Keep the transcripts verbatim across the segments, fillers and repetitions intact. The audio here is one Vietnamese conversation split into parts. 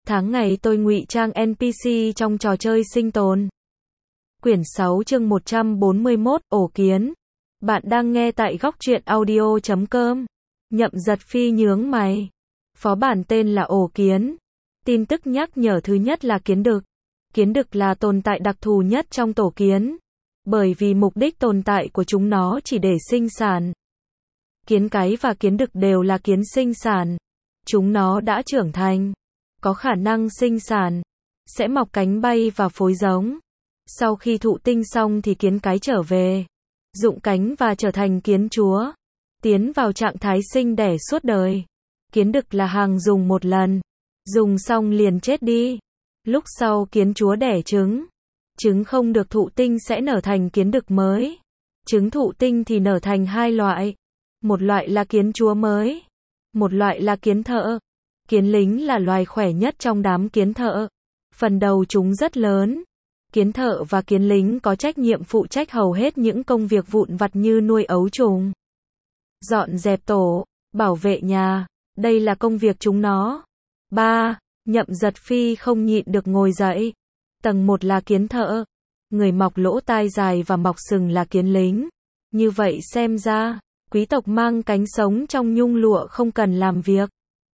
Tháng ngày tôi ngụy trang en pê xê trong trò chơi sinh tồn. Quyển sáu chương một trăm bốn mươi mốt, ổ kiến. Bạn đang nghe tại góc truyện audio chấm com. Nhậm Giật Phi nhướng mày. Phó bản tên là ổ kiến. Tin tức nhắc nhở thứ nhất là kiến đực. Kiến đực là tồn tại đặc thù nhất trong tổ kiến. Bởi vì mục đích tồn tại của chúng nó chỉ để sinh sản. Kiến cái và kiến đực đều là kiến sinh sản. Chúng nó đã trưởng thành, có khả năng sinh sản, sẽ mọc cánh bay và phối giống. Sau khi thụ tinh xong thì kiến cái trở về, rụng cánh và trở thành kiến chúa, tiến vào trạng thái sinh đẻ suốt đời. Kiến đực là hàng dùng một lần, dùng xong liền chết đi. Lúc sau kiến chúa đẻ trứng, trứng không được thụ tinh sẽ nở thành kiến đực mới. Trứng thụ tinh thì nở thành hai loại, một loại là kiến chúa mới, một loại là kiến thợ. Kiến lính là loài khỏe nhất trong đám kiến thợ. Phần đầu chúng rất lớn. Kiến thợ và kiến lính có trách nhiệm phụ trách hầu hết những công việc vụn vặt như nuôi ấu trùng, dọn dẹp tổ, bảo vệ nhà. Đây là công việc chúng nó. ba. Nhậm Giật Phi không nhịn được ngồi dậy. Tầng một là kiến thợ. Người mọc lỗ tai dài và mọc sừng là kiến lính. Như vậy xem ra, quý tộc mang cánh sống trong nhung lụa không cần làm việc.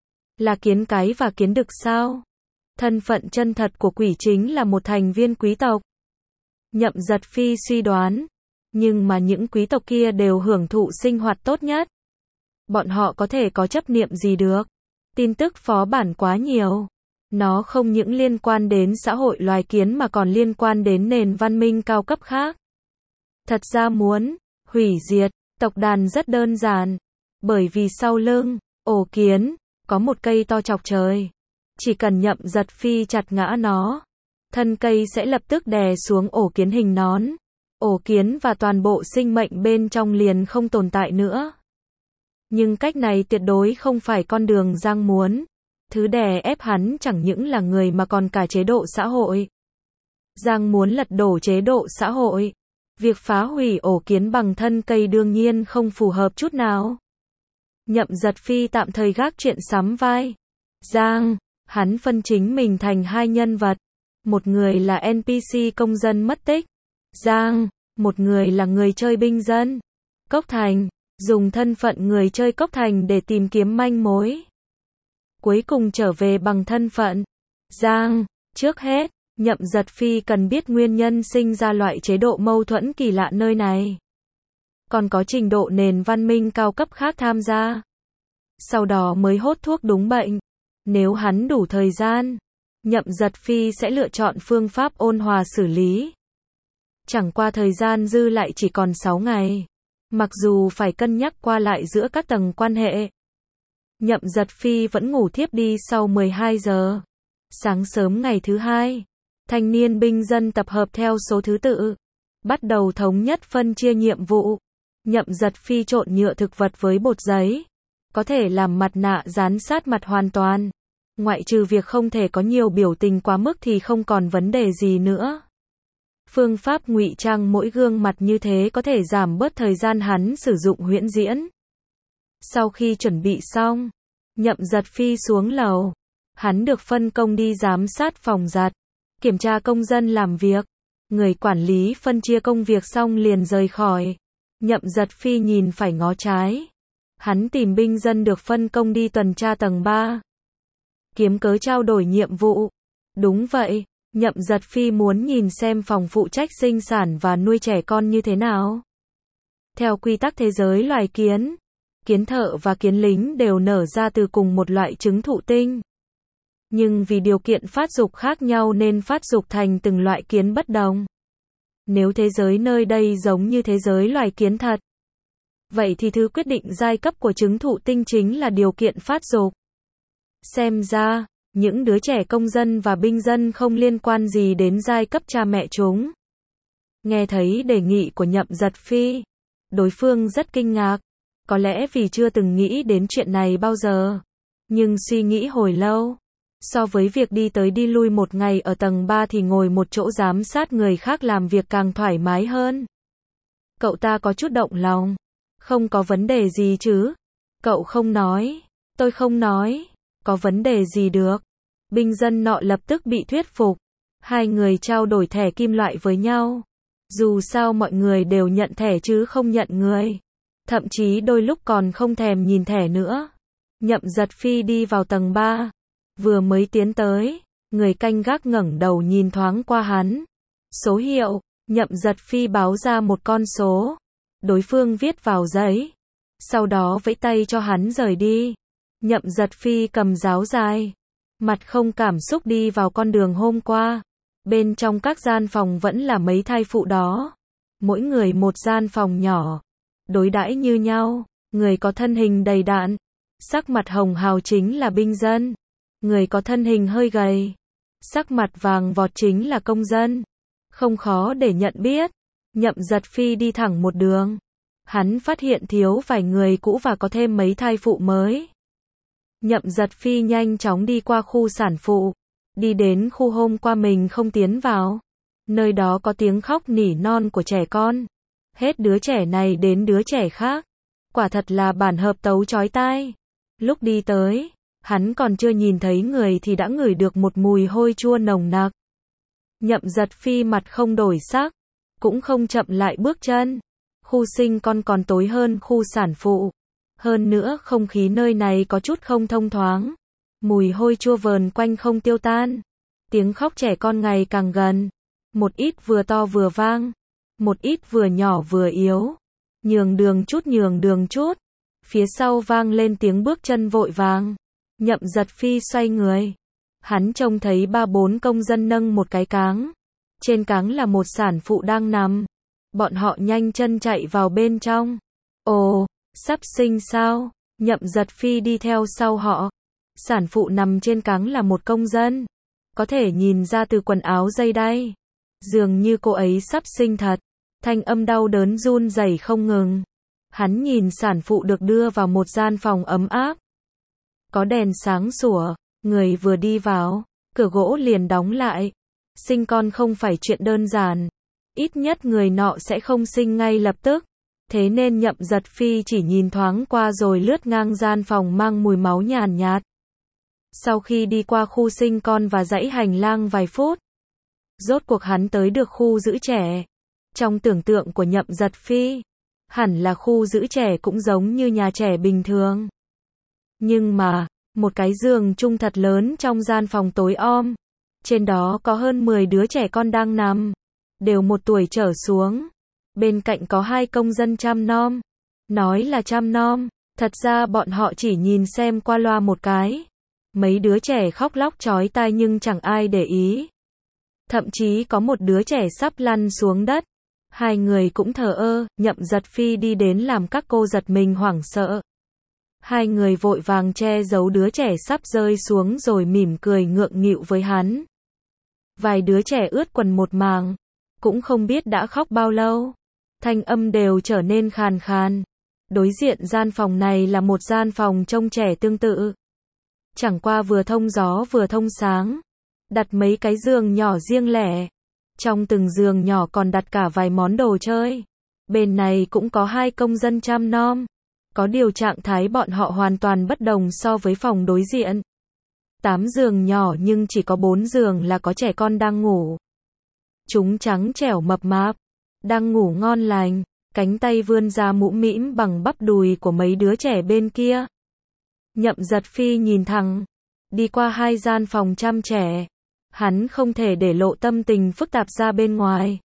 Là kiến cái và kiến đực sao? Thân phận chân thật của quỷ chính là một thành viên quý tộc. Nhậm Giật Phi suy đoán. Nhưng mà những quý tộc kia đều hưởng thụ sinh hoạt tốt nhất. Bọn họ có thể có chấp niệm gì được? Tin tức phó bản quá nhiều. Nó không những liên quan đến xã hội loài kiến mà còn liên quan đến nền văn minh cao cấp khác. Thật ra muốn hủy diệt tộc đàn rất đơn giản. Bởi vì sau lưng ổ kiến có một cây to chọc trời. Chỉ cần Nhậm Giật Phi chặt ngã nó, thân cây sẽ lập tức đè xuống ổ kiến hình nón. Ổ kiến và toàn bộ sinh mệnh bên trong liền không tồn tại nữa. Nhưng cách này tuyệt đối không phải con đường Giang muốn. Thứ đè ép hắn chẳng những là người mà còn cả chế độ xã hội. Giang muốn lật đổ chế độ xã hội. Việc phá hủy ổ kiến bằng thân cây đương nhiên không phù hợp chút nào. Nhậm Giật Phi tạm thời gác chuyện sắm vai Giang, hắn phân chính mình thành hai nhân vật. Một người là en pê xê công dân mất tích, Giang, một người là người chơi binh dân. Cốc Thành, dùng thân phận người chơi Cốc Thành để tìm kiếm manh mối. Cuối cùng trở về bằng thân phận Giang. Trước hết, Nhậm Giật Phi cần biết nguyên nhân sinh ra loại chế độ mâu thuẫn kỳ lạ nơi này. Còn có trình độ nền văn minh cao cấp khác tham gia. Sau đó mới hốt thuốc đúng bệnh. Nếu hắn đủ thời gian, Nhậm Giật Phi sẽ lựa chọn phương pháp ôn hòa xử lý. Chẳng qua thời gian dư lại chỉ còn sáu ngày. Mặc dù phải cân nhắc qua lại giữa các tầng quan hệ. Nhậm Giật Phi vẫn ngủ thiếp đi sau mười hai giờ. Sáng sớm ngày thứ hai, thanh niên binh dân tập hợp theo số thứ tự. Bắt đầu thống nhất phân chia nhiệm vụ. Nhậm Giật Phi trộn nhựa thực vật với bột giấy. Có thể làm mặt nạ dán sát mặt hoàn toàn. Ngoại trừ việc không thể có nhiều biểu tình quá mức thì không còn vấn đề gì nữa. Phương pháp ngụy trang mỗi gương mặt như thế có thể giảm bớt thời gian hắn sử dụng huyễn diễn. Sau khi chuẩn bị xong, Nhậm Giật Phi xuống lầu. Hắn được phân công đi giám sát phòng giặt, kiểm tra công dân làm việc. Người quản lý phân chia công việc xong liền rời khỏi. Nhậm Giật Phi nhìn phải ngó trái. Hắn tìm binh dân được phân công đi tuần tra tầng ba. Kiếm cớ trao đổi nhiệm vụ. Đúng vậy, Nhậm Giật Phi muốn nhìn xem phòng phụ trách sinh sản và nuôi trẻ con như thế nào. Theo quy tắc thế giới loài kiến, kiến thợ và kiến lính đều nở ra từ cùng một loại trứng thụ tinh. Nhưng vì điều kiện phát dục khác nhau nên phát dục thành từng loại kiến bất đồng. Nếu thế giới nơi đây giống như thế giới loài kiến thật, vậy thì thứ quyết định giai cấp của trứng thụ tinh chính là điều kiện phát dục. Xem ra, những đứa trẻ công dân và binh dân không liên quan gì đến giai cấp cha mẹ chúng. Nghe thấy đề nghị của Nhậm Giật Phi, đối phương rất kinh ngạc. Có lẽ vì chưa từng nghĩ đến chuyện này bao giờ. Nhưng suy nghĩ hồi lâu. So với việc đi tới đi lui một ngày ở tầng ba thì ngồi một chỗ giám sát người khác làm việc càng thoải mái hơn. Cậu ta có chút động lòng. Không có vấn đề gì chứ? Cậu không nói. Tôi không nói. Có vấn đề gì được? Binh dân nọ lập tức bị thuyết phục. Hai người trao đổi thẻ kim loại với nhau. Dù sao mọi người đều nhận thẻ chứ không nhận người. Thậm chí đôi lúc còn không thèm nhìn thẻ nữa. Nhậm Giật Phi đi vào tầng ba. Vừa mới tiến tới, người canh gác ngẩng đầu nhìn thoáng qua hắn. Số hiệu, Nhậm Giật Phi báo ra một con số. Đối phương viết vào giấy. Sau đó vẫy tay cho hắn rời đi. Nhậm Giật Phi cầm giáo dài. Mặt không cảm xúc đi vào con đường hôm qua. Bên trong các gian phòng vẫn là mấy thai phụ đó. Mỗi người một gian phòng nhỏ. Đối đãi như nhau. Người có thân hình đầy đặn. Sắc mặt hồng hào chính là binh dân. Người có thân hình hơi gầy. Sắc mặt vàng vọt chính là công dân. Không khó để nhận biết. Nhậm Giật Phi đi thẳng một đường. Hắn phát hiện thiếu vài người cũ và có thêm mấy thai phụ mới. Nhậm Giật Phi nhanh chóng đi qua khu sản phụ. Đi đến khu hôm qua mình không tiến vào. Nơi đó có tiếng khóc nỉ non của trẻ con. Hết đứa trẻ này đến đứa trẻ khác. Quả thật là bản hợp tấu chói tai. Lúc đi tới, hắn còn chưa nhìn thấy người thì đã ngửi được một mùi hôi chua nồng nặc. Nhậm Giật Phi mặt không đổi sắc, cũng không chậm lại bước chân. Khu sinh con còn tối hơn khu sản phụ. Hơn nữa không khí nơi này có chút không thông thoáng. Mùi hôi chua vờn quanh không tiêu tan. Tiếng khóc trẻ con ngày càng gần. Một ít vừa to vừa vang. Một ít vừa nhỏ vừa yếu. Nhường đường chút nhường đường chút. Phía sau vang lên tiếng bước chân vội vàng. Nhậm Giật Phi xoay người. Hắn trông thấy ba bốn công dân nâng một cái cáng. Trên cáng là một sản phụ đang nằm. Bọn họ nhanh chân chạy vào bên trong. Ồ, sắp sinh sao? Nhậm Giật Phi đi theo sau họ. Sản phụ nằm trên cáng là một công dân. Có thể nhìn ra từ quần áo dây đay. Dường như cô ấy sắp sinh thật. Thanh âm đau đớn run rẩy không ngừng. Hắn nhìn sản phụ được đưa vào một gian phòng ấm áp. Có đèn sáng sủa, người vừa đi vào, cửa gỗ liền đóng lại. Sinh con không phải chuyện đơn giản. Ít nhất người nọ sẽ không sinh ngay lập tức. Thế nên Nhậm Giật Phi chỉ nhìn thoáng qua rồi lướt ngang gian phòng mang mùi máu nhàn nhạt. Sau khi đi qua khu sinh con và dãy hành lang vài phút, rốt cuộc hắn tới được khu giữ trẻ. Trong tưởng tượng của Nhậm Giật Phi, hẳn là khu giữ trẻ cũng giống như nhà trẻ bình thường. Nhưng mà, một cái giường chung thật lớn trong gian phòng tối om. Trên đó có hơn mười đứa trẻ con đang nằm. Đều một tuổi trở xuống. Bên cạnh có hai công dân chăm nom. Nói là chăm nom, thật ra bọn họ chỉ nhìn xem qua loa một cái. Mấy đứa trẻ khóc lóc chói tai nhưng chẳng ai để ý. Thậm chí có một đứa trẻ sắp lăn xuống đất. Hai người cũng thờ ơ. Nhậm Giật Phi đi đến làm các cô giật mình hoảng sợ. Hai người vội vàng che giấu đứa trẻ sắp rơi xuống rồi mỉm cười ngượng nghịu với hắn. Vài đứa trẻ ướt quần một màng. Cũng không biết đã khóc bao lâu. Thanh âm đều trở nên khàn khàn. Đối diện gian phòng này là một gian phòng trông trẻ tương tự. Chẳng qua vừa thông gió vừa thông sáng. Đặt mấy cái giường nhỏ riêng lẻ. Trong từng giường nhỏ còn đặt cả vài món đồ chơi. Bên này cũng có hai công dân chăm nom. Có điều trạng thái bọn họ hoàn toàn bất đồng so với phòng đối diện. Tám giường nhỏ nhưng chỉ có bốn giường là có trẻ con đang ngủ. Chúng trắng trẻo mập mạp, đang ngủ ngon lành, cánh tay vươn ra mũm mĩm bằng bắp đùi của mấy đứa trẻ bên kia. Nhậm Giật Phi nhìn thẳng, đi qua hai gian phòng chăm trẻ. Hắn không thể để lộ tâm tình phức tạp ra bên ngoài.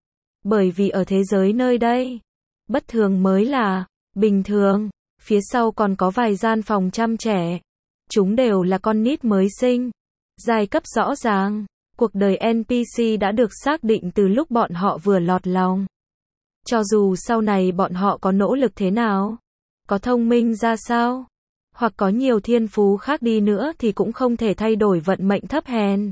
Bởi vì ở thế giới nơi đây, bất thường mới là bình thường. Phía sau còn có vài gian phòng chăm trẻ. Chúng đều là con nít mới sinh. Giai cấp rõ ràng. Cuộc đời en pê xê đã được xác định từ lúc bọn họ vừa lọt lòng. Cho dù sau này bọn họ có nỗ lực thế nào, có thông minh ra sao, hoặc có nhiều thiên phú khác đi nữa thì cũng không thể thay đổi vận mệnh thấp hèn.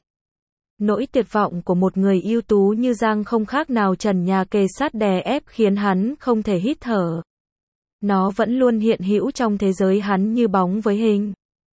Nỗi tuyệt vọng của một người ưu tú như Giang không khác nào trần nhà kề sát đè ép khiến hắn không thể hít thở. Nó vẫn luôn hiện hữu trong thế giới hắn như bóng với hình.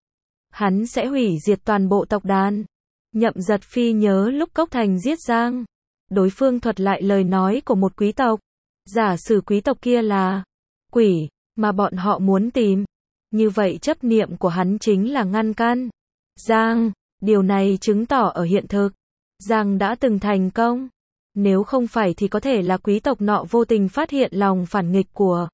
Hắn sẽ hủy diệt toàn bộ tộc đàn. Nhậm Giật Phi nhớ lúc Cốc Thành giết Giang. Đối phương thuật lại lời nói của một quý tộc. Giả sử quý tộc kia là quỷ mà bọn họ muốn tìm. Như vậy chấp niệm của hắn chính là ngăn can Giang. Điều này chứng tỏ ở hiện thực, Giang đã từng thành công. Nếu không phải thì có thể là quý tộc nọ vô tình phát hiện lòng phản nghịch của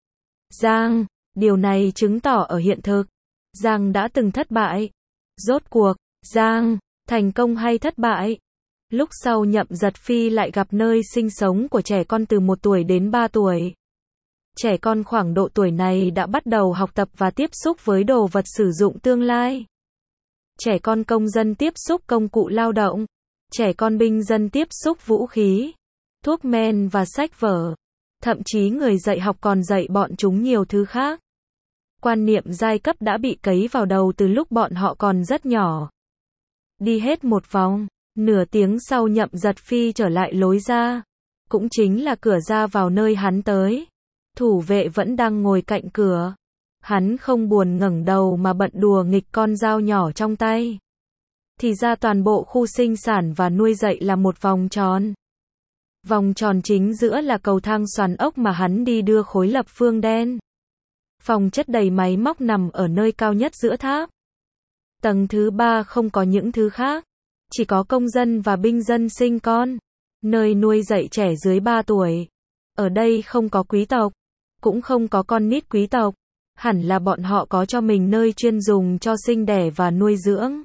Giang. Điều này chứng tỏ ở hiện thực, Giang đã từng thất bại. Rốt cuộc, Giang thành công hay thất bại? Lúc sau Nhậm Giật Phi lại gặp nơi sinh sống của trẻ con từ một tuổi đến ba tuổi. Trẻ con khoảng độ tuổi này đã bắt đầu học tập và tiếp xúc với đồ vật sử dụng tương lai. Trẻ con công dân tiếp xúc công cụ lao động. Trẻ con binh dân tiếp xúc vũ khí, thuốc men và sách vở. Thậm chí người dạy học còn dạy bọn chúng nhiều thứ khác. Quan niệm giai cấp đã bị cấy vào đầu từ lúc bọn họ còn rất nhỏ. Đi hết một vòng, nửa tiếng sau Nhậm Giật Phi trở lại lối ra. Cũng chính là cửa ra vào nơi hắn tới. Thủ vệ vẫn đang ngồi cạnh cửa. Hắn không buồn ngẩng đầu mà bận đùa nghịch con dao nhỏ trong tay. Thì ra toàn bộ khu sinh sản và nuôi dạy là một vòng tròn. Vòng tròn chính giữa là cầu thang xoắn ốc mà hắn đi đưa khối lập phương đen. Phòng chất đầy máy móc nằm ở nơi cao nhất giữa tháp. Tầng thứ ba không có những thứ khác. Chỉ có công dân và binh dân sinh con. Nơi nuôi dạy trẻ dưới ba tuổi. Ở đây không có quý tộc. Cũng không có con nít quý tộc. Hẳn là bọn họ có cho mình nơi chuyên dùng cho sinh đẻ và nuôi dưỡng.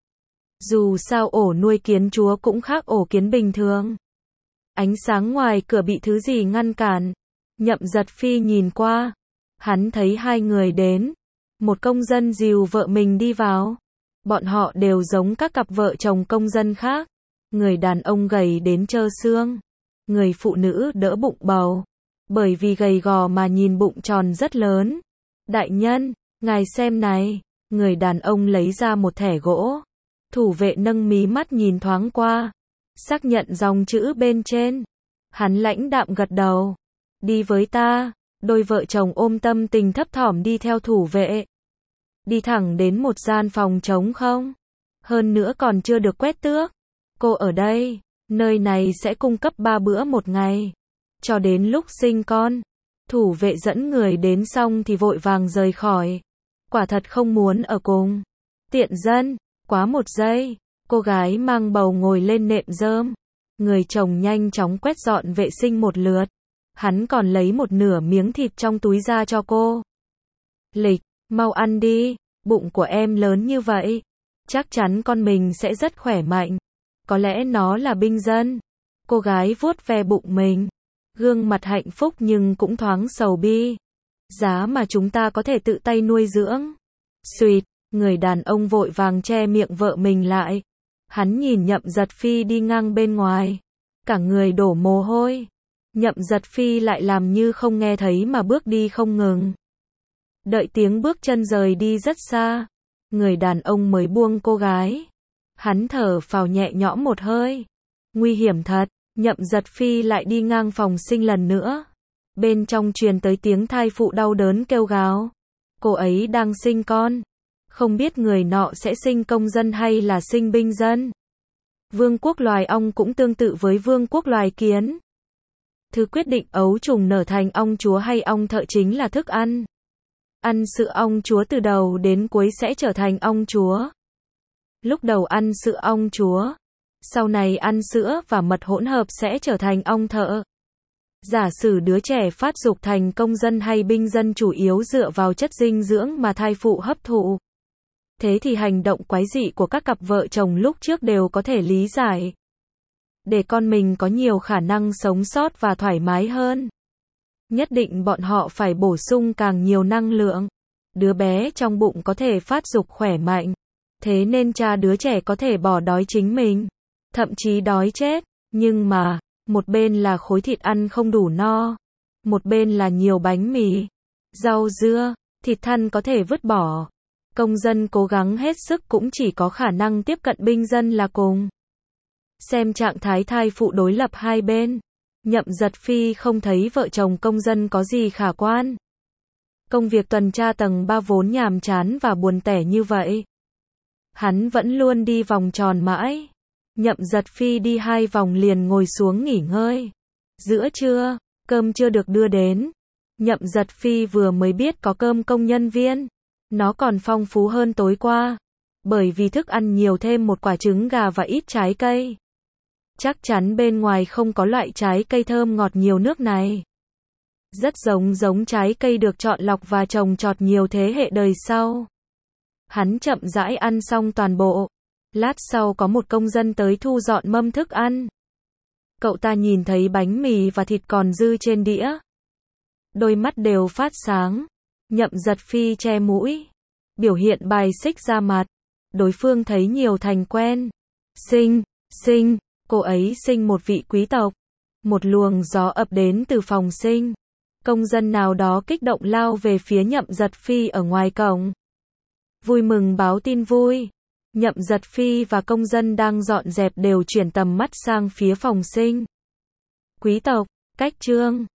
Dù sao ổ nuôi kiến chúa cũng khác ổ kiến bình thường. Ánh sáng ngoài cửa bị thứ gì ngăn cản. Nhậm Giật Phi nhìn qua. Hắn thấy hai người đến. Một công dân dìu vợ mình đi vào. Bọn họ đều giống các cặp vợ chồng công dân khác. Người đàn ông gầy đến trơ xương. Người phụ nữ đỡ bụng bầu. Bởi vì gầy gò mà nhìn bụng tròn rất lớn. Đại nhân, ngài xem này. Người đàn ông lấy ra một thẻ gỗ. Thủ vệ nâng mí mắt nhìn thoáng qua. Xác nhận dòng chữ bên trên. Hắn lãnh đạm gật đầu. Đi với ta. Đôi vợ chồng ôm tâm tình thấp thỏm đi theo thủ vệ. Đi thẳng đến một gian phòng trống không. Hơn nữa còn chưa được quét tước. Cô ở đây. Nơi này sẽ cung cấp ba bữa một ngày. Cho đến lúc sinh con. Thủ vệ dẫn người đến xong thì vội vàng rời khỏi. Quả thật không muốn ở cùng. Tiện dân. Quá một giây. Cô gái mang bầu ngồi lên nệm rơm. Người chồng nhanh chóng quét dọn vệ sinh một lượt. Hắn còn lấy một nửa miếng thịt trong túi ra cho cô. Lịch, mau ăn đi. Bụng của em lớn như vậy. Chắc chắn con mình sẽ rất khỏe mạnh. Có lẽ nó là binh dân. Cô gái vuốt ve bụng mình. Gương mặt hạnh phúc nhưng cũng thoáng sầu bi. Giá mà chúng ta có thể tự tay nuôi dưỡng. Xuyệt, người đàn ông vội vàng che miệng vợ mình lại. Hắn nhìn Nhậm Giật Phi đi ngang bên ngoài. Cả người đổ mồ hôi. Nhậm Giật Phi lại làm như không nghe thấy mà bước đi không ngừng. Đợi tiếng bước chân rời đi rất xa. Người đàn ông mới buông cô gái. Hắn thở phào nhẹ nhõm một hơi. Nguy hiểm thật. Nhậm Giật Phi lại đi ngang phòng sinh lần nữa. Bên trong truyền tới tiếng thai phụ đau đớn kêu gào. Cô ấy đang sinh con. Không biết người nọ sẽ sinh công dân hay là sinh binh dân. Vương quốc loài ong cũng tương tự với vương quốc loài kiến. Thứ quyết định ấu trùng nở thành ong chúa hay ong thợ chính là thức ăn. Ăn sữa ong chúa từ đầu đến cuối sẽ trở thành ong chúa. Lúc đầu ăn sữa ong chúa. Sau này ăn sữa và mật hỗn hợp sẽ trở thành ong thợ. Giả sử đứa trẻ phát dục thành công dân hay binh dân chủ yếu dựa vào chất dinh dưỡng mà thai phụ hấp thụ. Thế thì hành động quái dị của các cặp vợ chồng lúc trước đều có thể lý giải. Để con mình có nhiều khả năng sống sót và thoải mái hơn. Nhất định bọn họ phải bổ sung càng nhiều năng lượng. Đứa bé trong bụng có thể phát dục khỏe mạnh. Thế nên cha đứa trẻ có thể bỏ đói chính mình. Thậm chí đói chết. Nhưng mà, một bên là khối thịt ăn không đủ no. Một bên là nhiều bánh mì, rau dưa, thịt thăn có thể vứt bỏ. Công dân cố gắng hết sức cũng chỉ có khả năng tiếp cận binh dân là cùng. Xem trạng thái thai phụ đối lập hai bên. Nhậm Giật Phi không thấy vợ chồng công dân có gì khả quan. Công việc tuần tra tầng ba vốn nhàm chán và buồn tẻ như vậy. Hắn vẫn luôn đi vòng tròn mãi. Nhậm Giật Phi đi hai vòng liền ngồi xuống nghỉ ngơi. Giữa trưa, cơm chưa được đưa đến. Nhậm Giật Phi vừa mới biết có cơm công nhân viên. Nó còn phong phú hơn tối qua. bởi vì thức ăn nhiều thêm một quả trứng gà và ít trái cây. Chắc chắn bên ngoài không có loại trái cây thơm ngọt nhiều nước này. Rất giống giống trái cây được chọn lọc và trồng trọt nhiều thế hệ đời sau. Hắn chậm rãi ăn xong toàn bộ. Lát sau có một công dân tới thu dọn mâm thức ăn. Cậu ta nhìn thấy bánh mì và thịt còn dư trên đĩa. Đôi mắt đều phát sáng. Nhậm Giật Phi che mũi. Biểu hiện bài xích ra mặt. Đối phương thấy nhiều thành quen. Sinh, sinh, cô ấy sinh một vị quý tộc. Một luồng gió ập đến từ phòng sinh. Công dân nào đó kích động lao về phía Nhậm Giật Phi ở ngoài cổng. Vui mừng báo tin vui. Nhậm Giật Phi và công dân đang dọn dẹp đều chuyển tầm mắt sang phía phòng sinh. Quý tộc, cách trương.